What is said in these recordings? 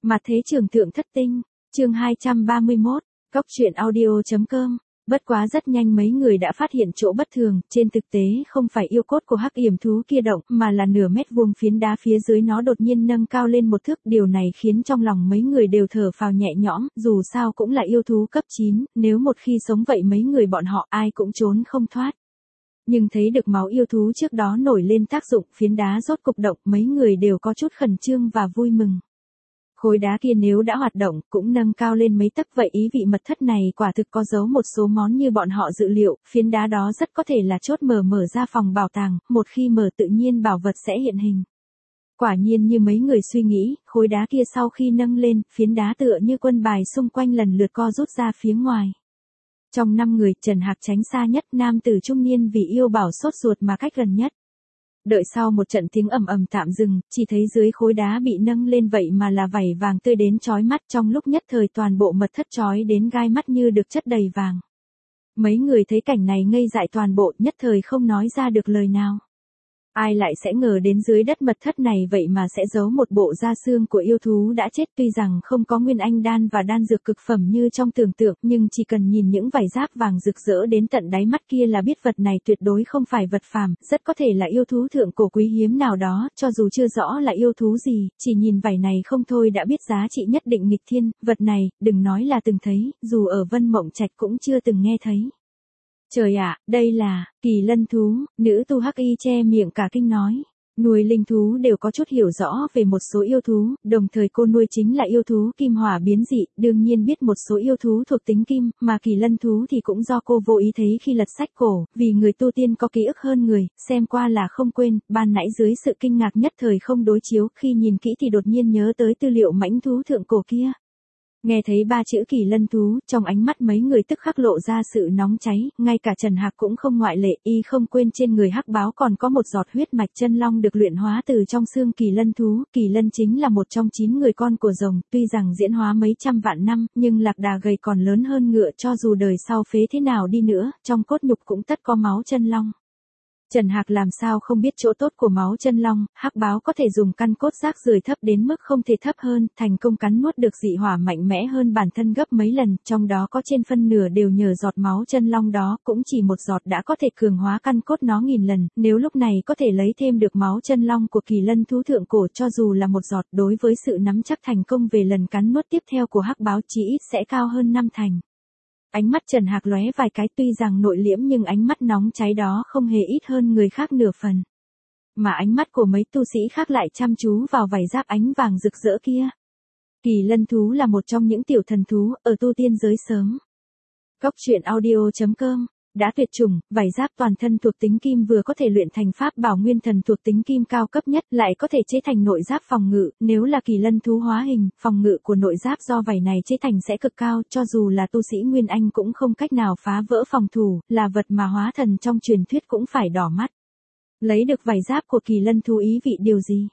Mặt thế trường thượng thất tinh, chương 231, Cóc truyện audio.com. Bất quá rất nhanh mấy người đã phát hiện chỗ bất thường, trên thực tế không phải yêu cốt của hắc yểm thú kia động, mà là nửa mét vuông phiến đá phía dưới nó đột nhiên nâng cao lên một thước, điều này khiến trong lòng mấy người đều thở phào nhẹ nhõm, dù sao cũng là yêu thú cấp 9, nếu một khi sống vậy mấy người bọn họ ai cũng trốn không thoát. Nhưng thấy được máu yêu thú trước đó nổi lên tác dụng, phiến đá rốt cục động, mấy người đều có chút khẩn trương và vui mừng. Khối đá kia nếu đã hoạt động, cũng nâng cao lên mấy tấc, vậy ý vị mật thất này quả thực có giấu một số món như bọn họ dự liệu, phiến đá đó rất có thể là chốt mở ra phòng bảo tàng, một khi mở tự nhiên bảo vật sẽ hiện hình. Quả nhiên như mấy người suy nghĩ, khối đá kia sau khi nâng lên, phiến đá tựa như quân bài xung quanh lần lượt co rút ra phía ngoài. Trong 5 người, Trần Hạc tránh xa nhất, nam tử trung niên vì yêu bảo sốt ruột mà cách gần nhất. Đợi sau một trận tiếng ầm ầm tạm dừng, chỉ thấy dưới khối đá bị nâng lên vậy mà là vảy vàng tươi đến chói mắt, trong lúc nhất thời toàn bộ mật thất chói đến gai mắt như được chất đầy vàng. Mấy người thấy cảnh này ngây dại toàn bộ, nhất thời không nói ra được lời nào. Ai lại sẽ ngờ đến dưới đất mật thất này vậy mà sẽ giấu một bộ da xương của yêu thú đã chết, tuy rằng không có nguyên anh đan và đan dược cực phẩm như trong tưởng tượng, nhưng chỉ cần nhìn những vảy giáp vàng rực rỡ đến tận đáy mắt kia là biết vật này tuyệt đối không phải vật phàm, rất có thể là yêu thú thượng cổ quý hiếm nào đó, cho dù chưa rõ là yêu thú gì, chỉ nhìn vảy này không thôi đã biết giá trị nhất định nghịch thiên, vật này, đừng nói là từng thấy, dù ở Vân Mộng Trạch cũng chưa từng nghe thấy. Trời ạ, đây là kỳ lân thú, nữ tu hắc y che miệng cả kinh nói. Nuôi linh thú đều có chút hiểu rõ về một số yêu thú, đồng thời cô nuôi chính là yêu thú kim hỏa biến dị, đương nhiên biết một số yêu thú thuộc tính kim, mà kỳ lân thú thì cũng do cô vô ý thấy khi lật sách cổ, vì người tu tiên có ký ức hơn người, xem qua là không quên, ban nãy dưới sự kinh ngạc nhất thời không đối chiếu, khi nhìn kỹ thì đột nhiên nhớ tới tư liệu mãnh thú thượng cổ kia. Nghe thấy 3 chữ kỳ lân thú, trong ánh mắt mấy người tức khắc lộ ra sự nóng cháy, ngay cả Trần Hạc cũng không ngoại lệ, y không quên trên người hắc báo còn có một giọt huyết mạch chân long được luyện hóa từ trong xương kỳ lân thú, kỳ lân chính là một trong 9 người con của rồng, tuy rằng diễn hóa mấy trăm vạn năm, nhưng lạc đà gầy còn lớn hơn ngựa, cho dù đời sau phế thế nào đi nữa, trong cốt nhục cũng tất có máu chân long. Trần Hạc làm sao không biết chỗ tốt của máu chân long, hắc báo có thể dùng căn cốt rác rưởi thấp đến mức không thể thấp hơn, thành công cắn nuốt được dị hỏa mạnh mẽ hơn bản thân gấp mấy lần, trong đó có trên phân nửa đều nhờ giọt máu chân long đó, cũng chỉ một giọt đã có thể cường hóa căn cốt nó nghìn lần, nếu lúc này có thể lấy thêm được máu chân long của kỳ lân thú thượng cổ cho dù là một giọt, đối với sự nắm chắc thành công về lần cắn nuốt tiếp theo của hắc báo chỉ ít sẽ cao hơn 5 thành. Ánh mắt Trần Hạc lóe vài cái, tuy rằng nội liễm nhưng ánh mắt nóng cháy đó không hề ít hơn người khác nửa phần. Mà ánh mắt của mấy tu sĩ khác lại chăm chú vào vảy giáp ánh vàng rực rỡ kia. Kỳ lân thú là một trong những tiểu thần thú ở tu tiên giới sớm. Cóc truyện audio.com. Đã tuyệt chủng, vảy giáp toàn thân thuộc tính kim vừa có thể luyện thành pháp bảo nguyên thần thuộc tính kim cao cấp nhất, lại có thể chế thành nội giáp phòng ngự, nếu là kỳ lân thú hóa hình, phòng ngự của nội giáp do vảy này chế thành sẽ cực cao, cho dù là tu sĩ Nguyên Anh cũng không cách nào phá vỡ phòng thủ, là vật mà hóa thần trong truyền thuyết cũng phải đỏ mắt. Lấy được vảy giáp của kỳ lân thú ý vị điều gì?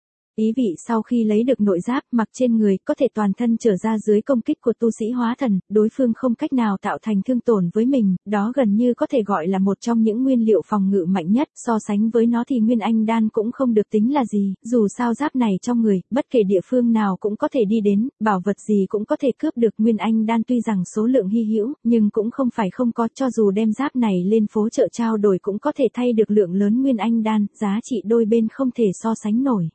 Ý vị sau khi lấy được nội giáp mặc trên người có thể toàn thân trở ra dưới công kích của tu sĩ hóa thần, đối phương không cách nào tạo thành thương tổn với mình, đó gần như có thể gọi là một trong những nguyên liệu phòng ngự mạnh nhất, so sánh với nó thì nguyên anh đan cũng không được tính là gì, dù sao giáp này trong người, bất kể địa phương nào cũng có thể đi đến, bảo vật gì cũng có thể cướp được, nguyên anh đan tuy rằng số lượng hy hữu, nhưng cũng không phải không có, cho dù đem giáp này lên phố chợ trao đổi cũng có thể thay được lượng lớn nguyên anh đan, giá trị đôi bên không thể so sánh nổi.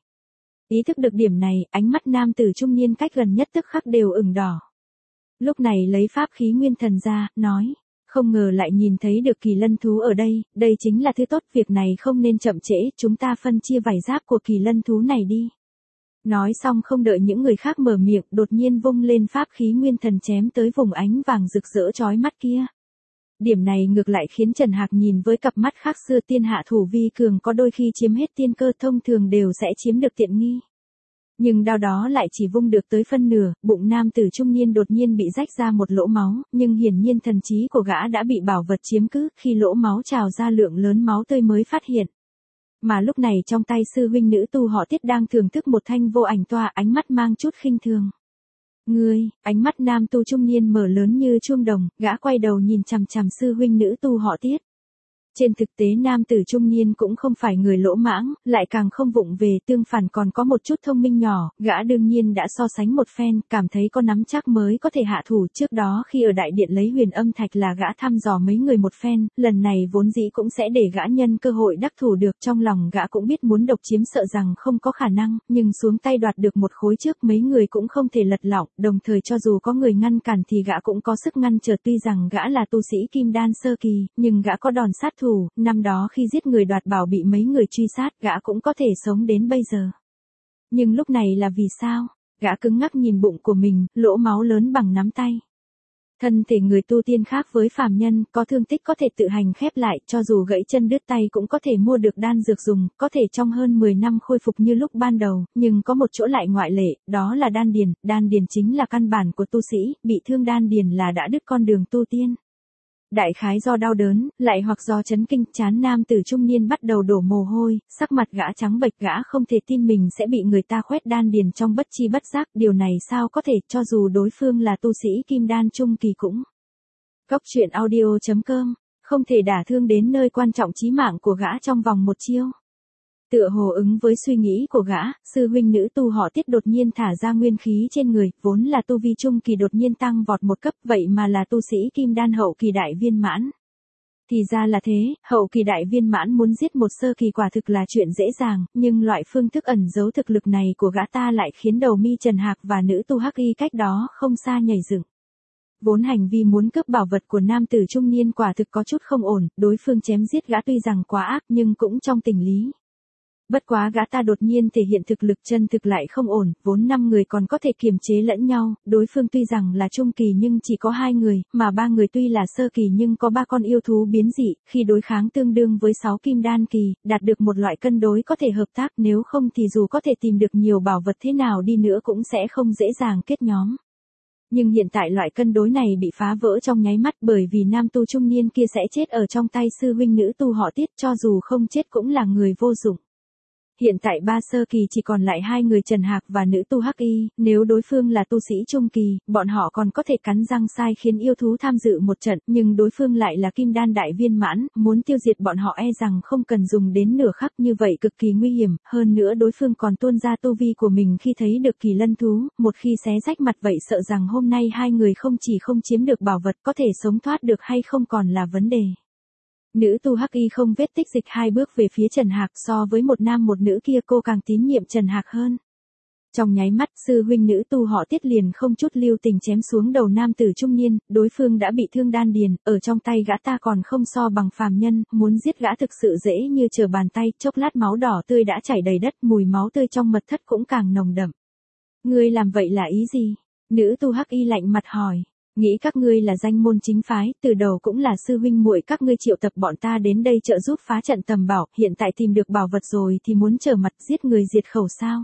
Ý thức được điểm này, ánh mắt nam tử trung niên cách gần nhất tức khắc đều ửng đỏ. Lúc này lấy pháp khí nguyên thần ra, nói, không ngờ lại nhìn thấy được kỳ lân thú ở đây, đây chính là thứ tốt, việc này không nên chậm trễ, chúng ta phân chia vảy giáp của kỳ lân thú này đi. Nói xong không đợi những người khác mở miệng, đột nhiên vung lên pháp khí nguyên thần chém tới vùng ánh vàng rực rỡ chói mắt kia. Điểm này ngược lại khiến Trần Hạc nhìn với cặp mắt khác xưa, tiên hạ thủ vi cường có đôi khi chiếm hết tiên cơ, thông thường đều sẽ chiếm được tiện nghi. Nhưng đao đó lại chỉ vung được tới phân nửa, bụng nam tử trung niên đột nhiên bị rách ra một lỗ máu, nhưng hiển nhiên thần trí của gã đã bị bảo vật chiếm cứ, khi lỗ máu trào ra lượng lớn máu tươi mới phát hiện. Mà lúc này trong tay sư huynh nữ tu họ Tiết đang thưởng thức một thanh vô ảnh toa, ánh mắt mang chút khinh thường. Ngươi, ánh mắt nam tu trung niên mở lớn như chuông đồng, gã quay đầu nhìn chằm chằm sư huynh nữ tu họ Tiết. Trên thực tế nam tử trung niên cũng không phải người lỗ mãng, lại càng không vụng về, tương phản còn có một chút thông minh nhỏ, gã đương nhiên đã so sánh một phen, cảm thấy có nắm chắc mới có thể hạ thủ. Trước đó khi ở đại điện lấy huyền âm thạch là gã thăm dò mấy người một phen, lần này vốn dĩ cũng sẽ để gã nhân cơ hội đắc thủ được, trong lòng gã cũng biết muốn độc chiếm sợ rằng không có khả năng, nhưng xuống tay đoạt được một khối trước mấy người cũng không thể lật lọng, đồng thời cho dù có người ngăn cản thì gã cũng có sức ngăn trở. Tuy rằng gã là tu sĩ kim đan sơ kỳ, nhưng gã có đòn sát thủ, năm đó khi giết người đoạt bảo bị mấy người truy sát, gã cũng có thể sống đến bây giờ. Nhưng lúc này là vì sao? Gã cứng ngắc nhìn bụng của mình, lỗ máu lớn bằng nắm tay. Thân thể người tu tiên khác với phàm nhân, có thương tích có thể tự hành khép lại, cho dù gãy chân đứt tay cũng có thể mua được đan dược dùng, có thể trong hơn 10 năm khôi phục như lúc ban đầu, nhưng có một chỗ lại ngoại lệ, đó là đan điền chính là căn bản của tu sĩ, bị thương đan điền là đã đứt con đường tu tiên. Đại khái do đau đớn, lại hoặc do chấn kinh, trán nam tử trung niên bắt đầu đổ mồ hôi, sắc mặt gã trắng bệch, gã không thể tin mình sẽ bị người ta khoét đan điền trong bất chi bất giác, điều này sao có thể, cho dù đối phương là tu sĩ kim đan trung kỳ cũng. Cốc truyện audio.com, không thể đả thương đến nơi quan trọng chí mạng của gã trong vòng một chiêu. Tựa hồ ứng với suy nghĩ của gã, sư huynh nữ tu họ Tiết đột nhiên thả ra nguyên khí trên người, vốn là tu vi trung kỳ đột nhiên tăng vọt một cấp, vậy mà là tu sĩ kim đan hậu kỳ đại viên mãn. Thì ra là thế, hậu kỳ đại viên mãn muốn giết một sơ kỳ quả thực là chuyện dễ dàng, nhưng loại phương thức ẩn giấu thực lực này của gã ta lại khiến đầu mi Trần Hạc và nữ tu Hắc Y cách đó không xa nhảy dựng. Vốn hành vi muốn cướp bảo vật của nam tử trung niên quả thực có chút không ổn, đối phương chém giết gã tuy rằng quá ác nhưng cũng trong tình lý. Bất quá gã ta đột nhiên thể hiện thực lực chân thực lại không ổn, vốn 5 người còn có thể kiềm chế lẫn nhau, đối phương tuy rằng là trung kỳ nhưng chỉ có 2 người, mà 3 người tuy là sơ kỳ nhưng có 3 con yêu thú biến dị, khi đối kháng tương đương với 6 kim đan kỳ, đạt được một loại cân đối có thể hợp tác, nếu không thì dù có thể tìm được nhiều bảo vật thế nào đi nữa cũng sẽ không dễ dàng kết nhóm. Nhưng hiện tại loại cân đối này bị phá vỡ trong nháy mắt, bởi vì nam tu trung niên kia sẽ chết ở trong tay sư huynh nữ tu họ Tiết, cho dù không chết cũng là người vô dụng. Hiện tại 3 sơ kỳ chỉ còn lại 2 người Trần Hạc và nữ tu Hắc Y, nếu đối phương là tu sĩ trung kỳ, bọn họ còn có thể cắn răng sai khiến yêu thú tham dự một trận, nhưng đối phương lại là kim đan đại viên mãn, muốn tiêu diệt bọn họ e rằng không cần dùng đến nửa khắc, như vậy cực kỳ nguy hiểm, hơn nữa đối phương còn tuôn ra tu vi của mình khi thấy được kỳ lân thú, một khi xé rách mặt vậy sợ rằng hôm nay 2 người không chỉ không chiếm được bảo vật, có thể sống thoát được hay không còn là vấn đề. Nữ tu Hắc Y không vết tích dịch 2 bước về phía Trần Hạc, so với một nam một nữ kia cô càng tín nhiệm Trần Hạc hơn. Trong nháy mắt sư huynh nữ tu họ Tiết liền không chút lưu tình chém xuống đầu nam tử trung niên, đối phương đã bị thương đan điền, ở trong tay gã ta còn không so bằng phàm nhân, muốn giết gã thực sự dễ như trở bàn tay, chốc lát máu đỏ tươi đã chảy đầy đất, mùi máu tươi trong mật thất cũng càng nồng đậm. Ngươi làm vậy là ý gì? Nữ tu Hắc Y lạnh mặt hỏi. Nghĩ các ngươi là danh môn chính phái, từ đầu cũng là sư huynh muội các ngươi triệu tập bọn ta đến đây trợ giúp phá trận tầm bảo, hiện tại tìm được bảo vật rồi thì muốn trở mặt giết người diệt khẩu sao?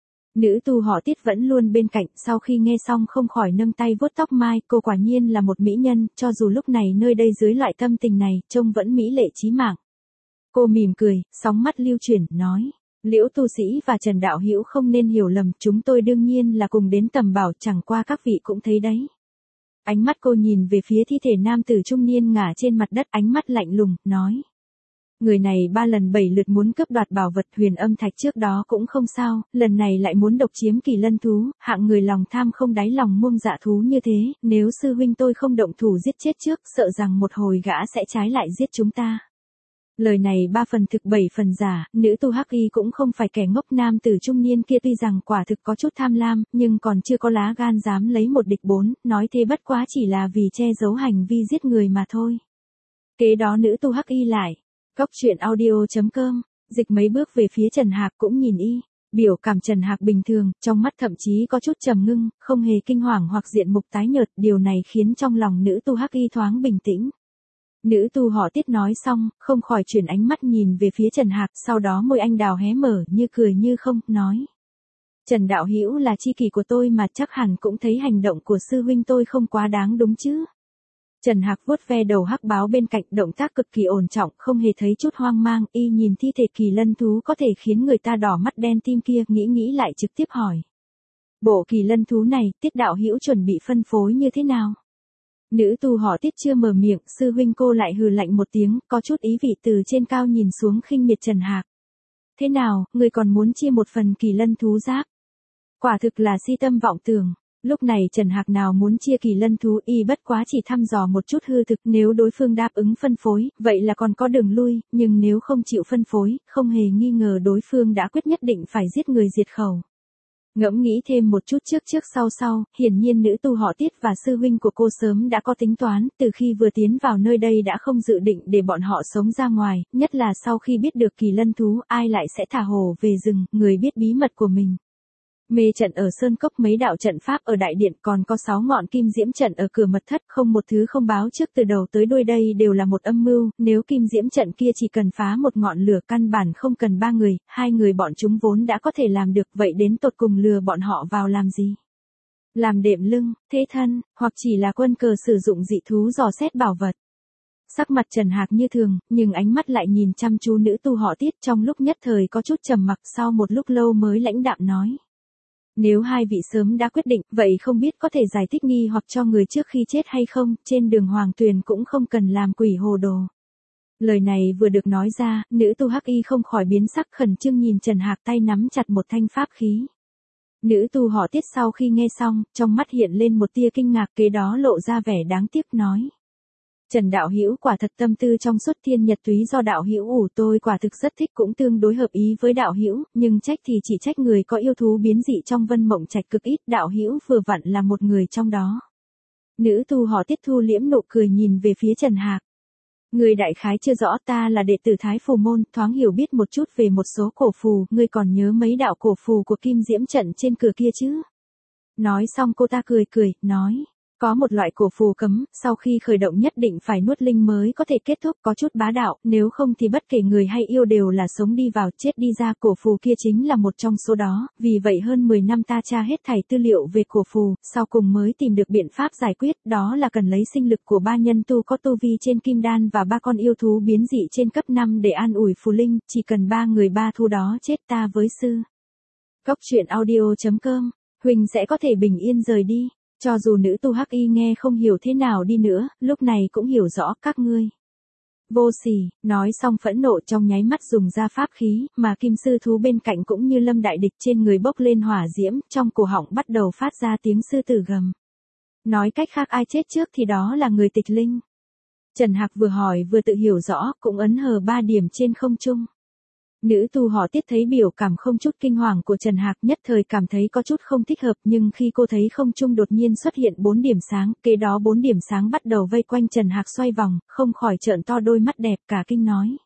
Nữ tu họ Tiết vẫn luôn bên cạnh, sau khi nghe xong không khỏi nâng tay vuốt tóc mai, cô quả nhiên là một mỹ nhân, cho dù lúc này nơi đây dưới loại tâm tình này, trông vẫn mỹ lệ chí mạng. Cô mỉm cười, sóng mắt lưu chuyển, nói. Liễu tu sĩ và Trần đạo hữu không nên hiểu lầm, chúng tôi đương nhiên là cùng đến tầm bảo, chẳng qua các vị cũng thấy đấy. Ánh mắt cô nhìn về phía thi thể nam tử trung niên ngả trên mặt đất, ánh mắt lạnh lùng, nói. Người này 3 lần 7 lượt muốn cướp đoạt bảo vật huyền âm thạch trước đó cũng không sao, lần này lại muốn độc chiếm kỳ lân thú, hạng người lòng tham không đáy lòng muông dạ thú như thế, nếu sư huynh tôi không động thủ giết chết trước, sợ rằng một hồi gã sẽ trái lại giết chúng ta. Lời này 3 phần thực 7 phần giả, nữ tu Hắc Y cũng không phải kẻ ngốc, nam tử trung niên kia tuy rằng quả thực có chút tham lam, nhưng còn chưa có lá gan dám lấy một địch 4, nói thế bất quá chỉ là vì che giấu hành vi giết người mà thôi. Kế đó nữ tu Hắc Y lại, cốc truyện audio.com, dịch mấy bước về phía Trần Hạc cũng nhìn y, biểu cảm Trần Hạc bình thường, trong mắt thậm chí có chút trầm ngưng, không hề kinh hoàng hoặc diện mục tái nhợt, điều này khiến trong lòng nữ tu Hắc Y thoáng bình tĩnh. Nữ tu họ Tiết nói xong, không khỏi chuyển ánh mắt nhìn về phía Trần Hạc, sau đó môi anh đào hé mở như cười như không, nói. Trần đạo hữu là tri kỷ của tôi mà chắc hẳn cũng thấy hành động của sư huynh tôi không quá đáng đúng chứ. Trần Hạc vuốt ve đầu hắc báo bên cạnh, động tác cực kỳ ổn trọng, không hề thấy chút hoang mang, y nhìn thi thể kỳ lân thú có thể khiến người ta đỏ mắt đen tim kia, nghĩ lại trực tiếp hỏi. Bộ kỳ lân thú này, Tiết đạo hữu chuẩn bị phân phối như thế nào? Nữ tu họ Tiết chưa mở miệng, sư huynh cô lại hừ lạnh một tiếng, có chút ý vị từ trên cao nhìn xuống khinh miệt Trần Hạc. Thế nào, người còn muốn chia một phần kỳ lân thú giáp? Quả thực là si tâm vọng tưởng. Lúc này Trần Hạc nào muốn chia kỳ lân thú, y bất quá chỉ thăm dò một chút hư thực, nếu đối phương đáp ứng phân phối, vậy là còn có đường lui, nhưng nếu không chịu phân phối, không hề nghi ngờ đối phương đã quyết nhất định phải giết người diệt khẩu. Ngẫm nghĩ thêm một chút trước sau, hiển nhiên nữ tu họ Tiết và sư huynh của cô sớm đã có tính toán, từ khi vừa tiến vào nơi đây đã không dự định để bọn họ sống ra ngoài, nhất là sau khi biết được kỳ lân thú, ai lại sẽ thả hổ về rừng, người biết bí mật của mình. Mê trận ở Sơn Cốc, mấy đạo trận pháp ở đại điện, còn có 6 ngọn kim diễm trận ở cửa mật thất, không một thứ không báo trước từ đầu tới đuôi, đây đều là một âm mưu, nếu kim diễm trận kia chỉ cần phá một ngọn lửa căn bản không cần 3 người, 2 người bọn chúng vốn đã có thể làm được, vậy đến tột cùng lừa bọn họ vào làm gì? Làm đệm lưng, thế thân, hoặc chỉ là quân cờ sử dụng dị thú dò xét bảo vật. Sắc mặt Trần Hạc như thường, nhưng ánh mắt lại nhìn chăm chú nữ tu họ Tiết, trong lúc nhất thời có chút trầm mặc, sau một lúc lâu mới lãnh đạm nói. Nếu hai vị sớm đã quyết định, vậy không biết có thể giải thích nghi hoặc cho người trước khi chết hay không, trên đường hoàng tuyền cũng không cần làm quỷ hồ đồ. Lời này vừa được nói ra, nữ tu hắc y không khỏi biến sắc, khẩn trương nhìn Trần Hạc, tay nắm chặt một thanh pháp khí. Nữ tu họ Tiết sau khi nghe xong, trong mắt hiện lên một tia kinh ngạc, kế đó lộ ra vẻ đáng tiếc nói. Trần đạo hữu quả thật tâm tư trong suốt, thiên nhật túy do đạo hữu ủ tôi quả thực rất thích, cũng tương đối hợp ý với đạo hữu, nhưng trách thì chỉ trách người có yêu thú biến dị trong Vân Mộng Trạch cực ít, đạo hữu vừa vặn là một người trong đó. Nữ tu họ Tiết thu liễm nụ cười nhìn về phía Trần Hạc. Người đại khái chưa rõ, ta là đệ tử Thái Phù môn, thoáng hiểu biết một chút về một số cổ phù, ngươi còn nhớ mấy đạo cổ phù của kim diễm trận trên cửa kia chứ? Nói xong cô ta cười, nói. Có một loại cổ phù cấm, sau khi khởi động nhất định phải nuốt linh mới có thể kết thúc, có chút bá đạo, nếu không thì bất kể người hay yêu đều là sống đi vào, chết đi ra, cổ phù kia chính là một trong số đó, vì vậy hơn 10 năm ta tra hết thảy tư liệu về cổ phù, sau cùng mới tìm được biện pháp giải quyết, đó là cần lấy sinh lực của 3 nhân tu có tu vi trên kim đan và 3 con yêu thú biến dị trên cấp 5 để an ủi phù linh, chỉ cần 3 người 3 thu đó chết, ta với sư. Cốc truyện audio.com, Huỳnh sẽ có thể bình yên rời đi. Cho dù nữ tu hắc y nghe không hiểu thế nào đi nữa, lúc này cũng hiểu rõ các ngươi. Vô sỉ, nói xong phẫn nộ trong nháy mắt dùng ra pháp khí, mà kim sư thú bên cạnh cũng như lâm đại địch trên người bốc lên hỏa diễm, trong cổ họng bắt đầu phát ra tiếng sư tử gầm. Nói cách khác ai chết trước thì đó là người tịch linh. Trần Hạc vừa hỏi vừa tự hiểu rõ, cũng ấn hờ 3 điểm trên không trung. Nữ tu họ Tiết thấy biểu cảm không chút kinh hoàng của Trần Hạc, nhất thời cảm thấy có chút không thích hợp, nhưng khi cô thấy không trung đột nhiên xuất hiện 4 điểm sáng, kế đó 4 điểm sáng bắt đầu vây quanh Trần Hạc xoay vòng, không khỏi trợn to đôi mắt đẹp, cả kinh nói.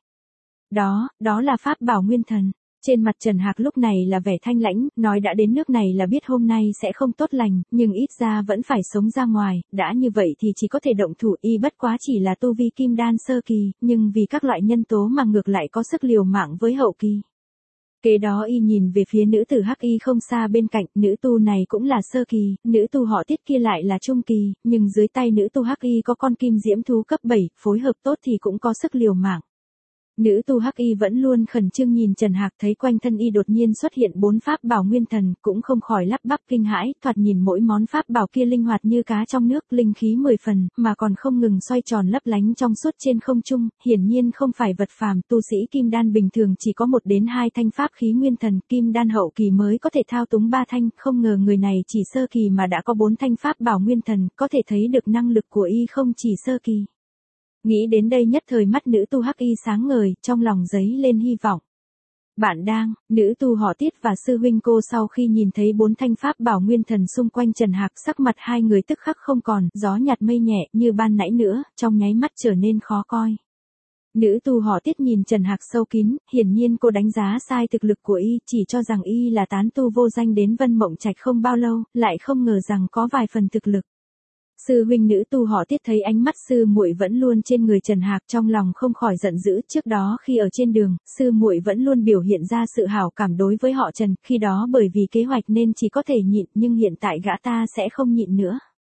Đó là pháp bảo nguyên thần. Trên mặt Trần Hạc lúc này là vẻ thanh lãnh, nói đã đến nước này là biết hôm nay sẽ không tốt lành, nhưng ít ra vẫn phải sống ra ngoài, đã như vậy thì chỉ có thể động thủ, y bất quá chỉ là tu vi kim đan sơ kỳ, nhưng vì các loại nhân tố mà ngược lại có sức liều mạng với hậu kỳ. Kế đó y nhìn về phía nữ tử hắc y không xa bên cạnh, nữ tu này cũng là sơ kỳ, nữ tu họ Tiết kia lại là trung kỳ, nhưng dưới tay nữ tu hắc y có con kim diễm thú cấp 7, phối hợp tốt thì cũng có sức liều mạng. Nữ tu hắc y vẫn luôn khẩn trương nhìn Trần Hạc, thấy quanh thân y đột nhiên xuất hiện 4 pháp bảo nguyên thần, cũng không khỏi lắp bắp kinh hãi, thoạt nhìn mỗi món pháp bảo kia linh hoạt như cá trong nước, linh khí 10 phần, mà còn không ngừng xoay tròn lấp lánh trong suốt trên không trung, hiển nhiên không phải vật phàm, tu sĩ kim đan bình thường chỉ có 1 đến 2 thanh pháp khí nguyên thần, kim đan hậu kỳ mới có thể thao túng 3 thanh, không ngờ người này chỉ sơ kỳ mà đã có 4 thanh pháp bảo nguyên thần, có thể thấy được năng lực của y không chỉ sơ kỳ. Nghĩ đến đây nhất thời mắt nữ tu hắc y sáng ngời, trong lòng dấy lên hy vọng. Bạn đang, nữ tu họ Tiết và sư huynh cô sau khi nhìn thấy 4 thanh pháp bảo nguyên thần xung quanh Trần Hạc, sắc mặt hai người tức khắc không còn, gió nhạt mây nhẹ như ban nãy nữa, trong nháy mắt trở nên khó coi. Nữ tu họ Tiết nhìn Trần Hạc sâu kín, hiển nhiên cô đánh giá sai thực lực của y, chỉ cho rằng y là tán tu vô danh đến Vân Mộng Trạch không bao lâu, lại không ngờ rằng có vài phần thực lực. Sư huynh nữ tu họ Tiết thấy ánh mắt sư muội vẫn luôn trên người Trần Hạc, trong lòng không khỏi giận dữ, trước đó khi ở trên đường, sư muội vẫn luôn biểu hiện ra sự hảo cảm đối với họ Trần, khi đó bởi vì kế hoạch nên chỉ có thể nhịn, nhưng hiện tại gã ta sẽ không nhịn nữa.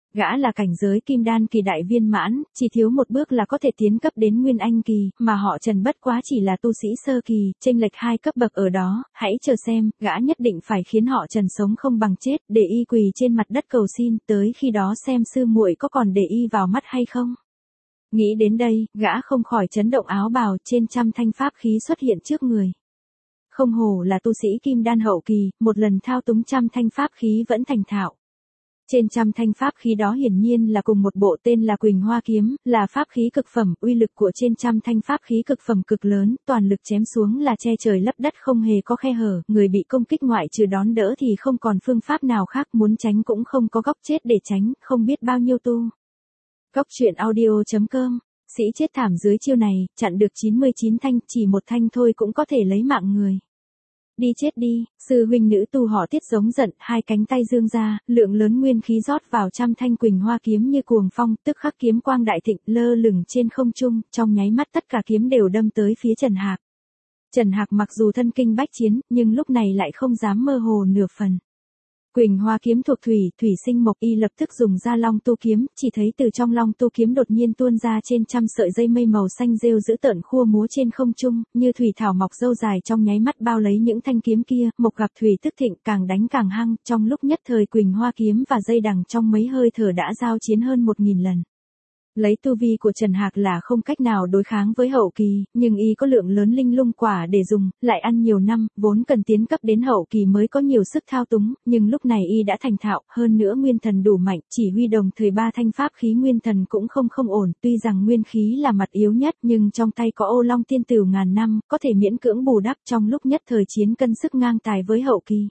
Gã là cảnh giới kim đan kỳ đại viên mãn, chỉ thiếu một bước là có thể tiến cấp đến nguyên anh kỳ, mà họ Trần bất quá chỉ là tu sĩ sơ kỳ, chênh lệch 2 cấp bậc ở đó, hãy chờ xem, gã nhất định phải khiến họ Trần sống không bằng chết, để y quỳ trên mặt đất cầu xin, tới khi đó xem sư muội có còn để y vào mắt hay không. Nghĩ đến đây, gã không khỏi chấn động, áo bào trên trăm thanh pháp khí xuất hiện trước người. Không hổ là tu sĩ kim đan hậu kỳ, một lần thao túng trăm thanh pháp khí vẫn thành thạo. Trên trăm thanh pháp khí đó hiển nhiên là cùng một bộ tên là Quỳnh Hoa Kiếm, là pháp khí cực phẩm, uy lực của trên trăm thanh pháp khí cực phẩm cực lớn, toàn lực chém xuống là che trời lấp đất không hề có khe hở, người bị công kích ngoại trừ đón đỡ thì không còn phương pháp nào khác, muốn tránh cũng không có góc chết để tránh, không biết bao nhiêu tu. Góc truyện audio.com, sĩ chết thảm dưới chiêu này, chặn được 99 thanh, chỉ một thanh thôi cũng có thể lấy mạng người. Đi chết đi, sư huynh nữ tu họ Tiết giống giận, hai cánh tay dương ra, lượng lớn nguyên khí rót vào trăm thanh Quỳnh Hoa Kiếm như cuồng phong, tức khắc kiếm quang đại thịnh, lơ lửng trên không trung, trong nháy mắt tất cả kiếm đều đâm tới phía Trần Hạc. Trần Hạc mặc dù thân kinh bách chiến, nhưng lúc này lại không dám mơ hồ nửa phần. Quỳnh Hoa Kiếm thuộc thủy, thủy sinh mộc, y lập tức dùng ra Long Tu Kiếm, chỉ thấy từ trong Long Tu Kiếm đột nhiên tuôn ra trên trăm sợi dây mây màu xanh rêu dữ tợn khua múa trên không trung, như thủy thảo mọc râu dài trong nháy mắt bao lấy những thanh kiếm kia, mộc gặp thủy tức thịnh, càng đánh càng hăng, trong lúc nhất thời Quỳnh Hoa Kiếm và dây đằng trong mấy hơi thở đã giao chiến hơn 1000 lần. Lấy tu vi của Trần Hạc là không cách nào đối kháng với hậu kỳ, nhưng y có lượng lớn linh lung quả để dùng, lại ăn nhiều năm, vốn cần tiến cấp đến hậu kỳ mới có nhiều sức thao túng, nhưng lúc này y đã thành thạo, hơn nữa nguyên thần đủ mạnh, chỉ huy đồng thời 3 thanh pháp khí nguyên thần cũng không ổn, tuy rằng nguyên khí là mặt yếu nhất, nhưng trong tay có Ô Long Tiên Tửu ngàn năm, có thể miễn cưỡng bù đắp, trong lúc nhất thời chiến cân sức ngang tài với hậu kỳ.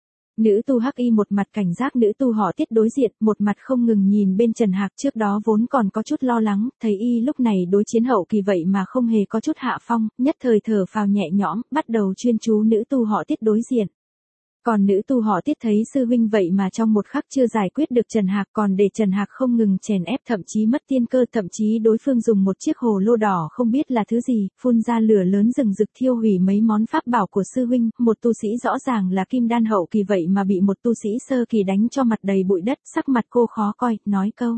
Nữ tu Hắc Y một mặt cảnh giác nữ tu họ Tiết đối diện, một mặt không ngừng nhìn bên Trần Hạc, trước đó vốn còn có chút lo lắng, thấy y lúc này đối chiến hậu kỳ vậy mà không hề có chút hạ phong, nhất thời thở phào nhẹ nhõm, bắt đầu chuyên chú nữ tu họ Tiết đối diện. Còn nữ tu họ Tiết thấy sư huynh vậy mà trong một khắc chưa giải quyết được Trần Hạc, còn để Trần Hạc không ngừng chèn ép, thậm chí mất tiên cơ, thậm chí đối phương dùng một chiếc hồ lô đỏ không biết là thứ gì, phun ra lửa lớn rừng rực thiêu hủy mấy món pháp bảo của sư huynh, một tu sĩ rõ ràng là kim đan hậu kỳ vậy mà bị một tu sĩ sơ kỳ đánh cho mặt đầy bụi đất, sắc mặt cô khó coi, nói câu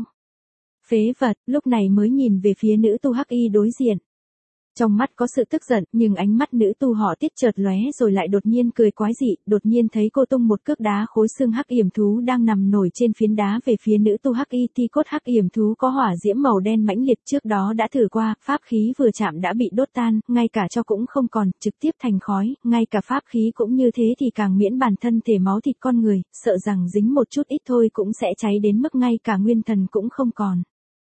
phế vật, lúc này mới nhìn về phía nữ tu Hắc Y đối diện. Trong mắt có sự tức giận, nhưng ánh mắt nữ tu họ Tiết chợt lóe rồi lại đột nhiên cười quái dị, đột nhiên thấy cô tung một cước đá khối xương hắc yểm thú đang nằm nổi trên phiến đá về phía nữ tu Hắc Y, thi cốt hắc yểm thú có hỏa diễm màu đen mãnh liệt, trước đó đã thử qua, pháp khí vừa chạm đã bị đốt tan, ngay cả cho cũng không còn, trực tiếp thành khói, ngay cả pháp khí cũng như thế thì càng miễn bản thân thể máu thịt con người, sợ rằng dính một chút ít thôi cũng sẽ cháy đến mức ngay cả nguyên thần cũng không còn.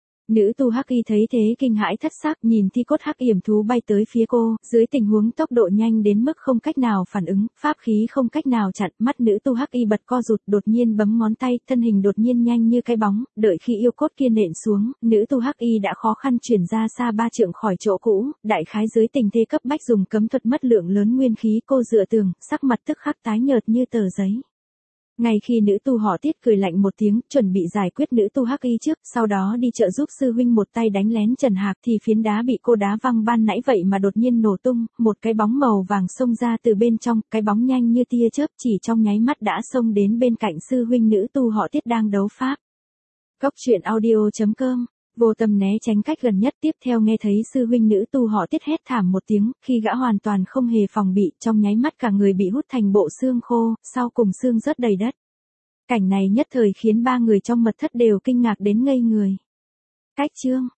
Nữ tu Hắc Y thấy thế kinh hãi thất sắc, nhìn thi cốt hắc yểm thú bay tới phía cô, dưới tình huống tốc độ nhanh đến mức không cách nào phản ứng, pháp khí không cách nào chặn, mắt nữ tu Hắc Y bật co rụt, đột nhiên bấm ngón tay, thân hình đột nhiên nhanh như cái bóng, đợi khi yêu cốt kia nện xuống, nữ tu Hắc Y đã khó khăn chuyển ra xa 3 trượng khỏi chỗ cũ, đại khái dưới tình thế cấp bách dùng cấm thuật mất lượng lớn nguyên khí, cô dựa tường, sắc mặt tức khắc tái nhợt như tờ giấy. Ngay khi nữ tu họ Tiết cười lạnh một tiếng, chuẩn bị giải quyết nữ tu Hắc Y trước, sau đó đi trợ giúp sư huynh một tay đánh lén Trần Hạc, thì phiến đá bị cô đá văng ban nãy vậy mà đột nhiên nổ tung, một cái bóng màu vàng xông ra từ bên trong, cái bóng nhanh như tia chớp, chỉ trong nháy mắt đã xông đến bên cạnh sư huynh nữ tu họ Tiết đang đấu pháp. Góc truyện audio.com, vô tâm né tránh cách gần nhất, tiếp theo nghe thấy sư huynh nữ tu họ Tiết hét thảm một tiếng, khi gã hoàn toàn không hề phòng bị, trong nháy mắt cả người bị hút thành bộ xương khô, sau cùng xương rớt đầy đất. Cảnh này nhất thời khiến 3 người trong mật thất đều kinh ngạc đến ngây người. Cách chương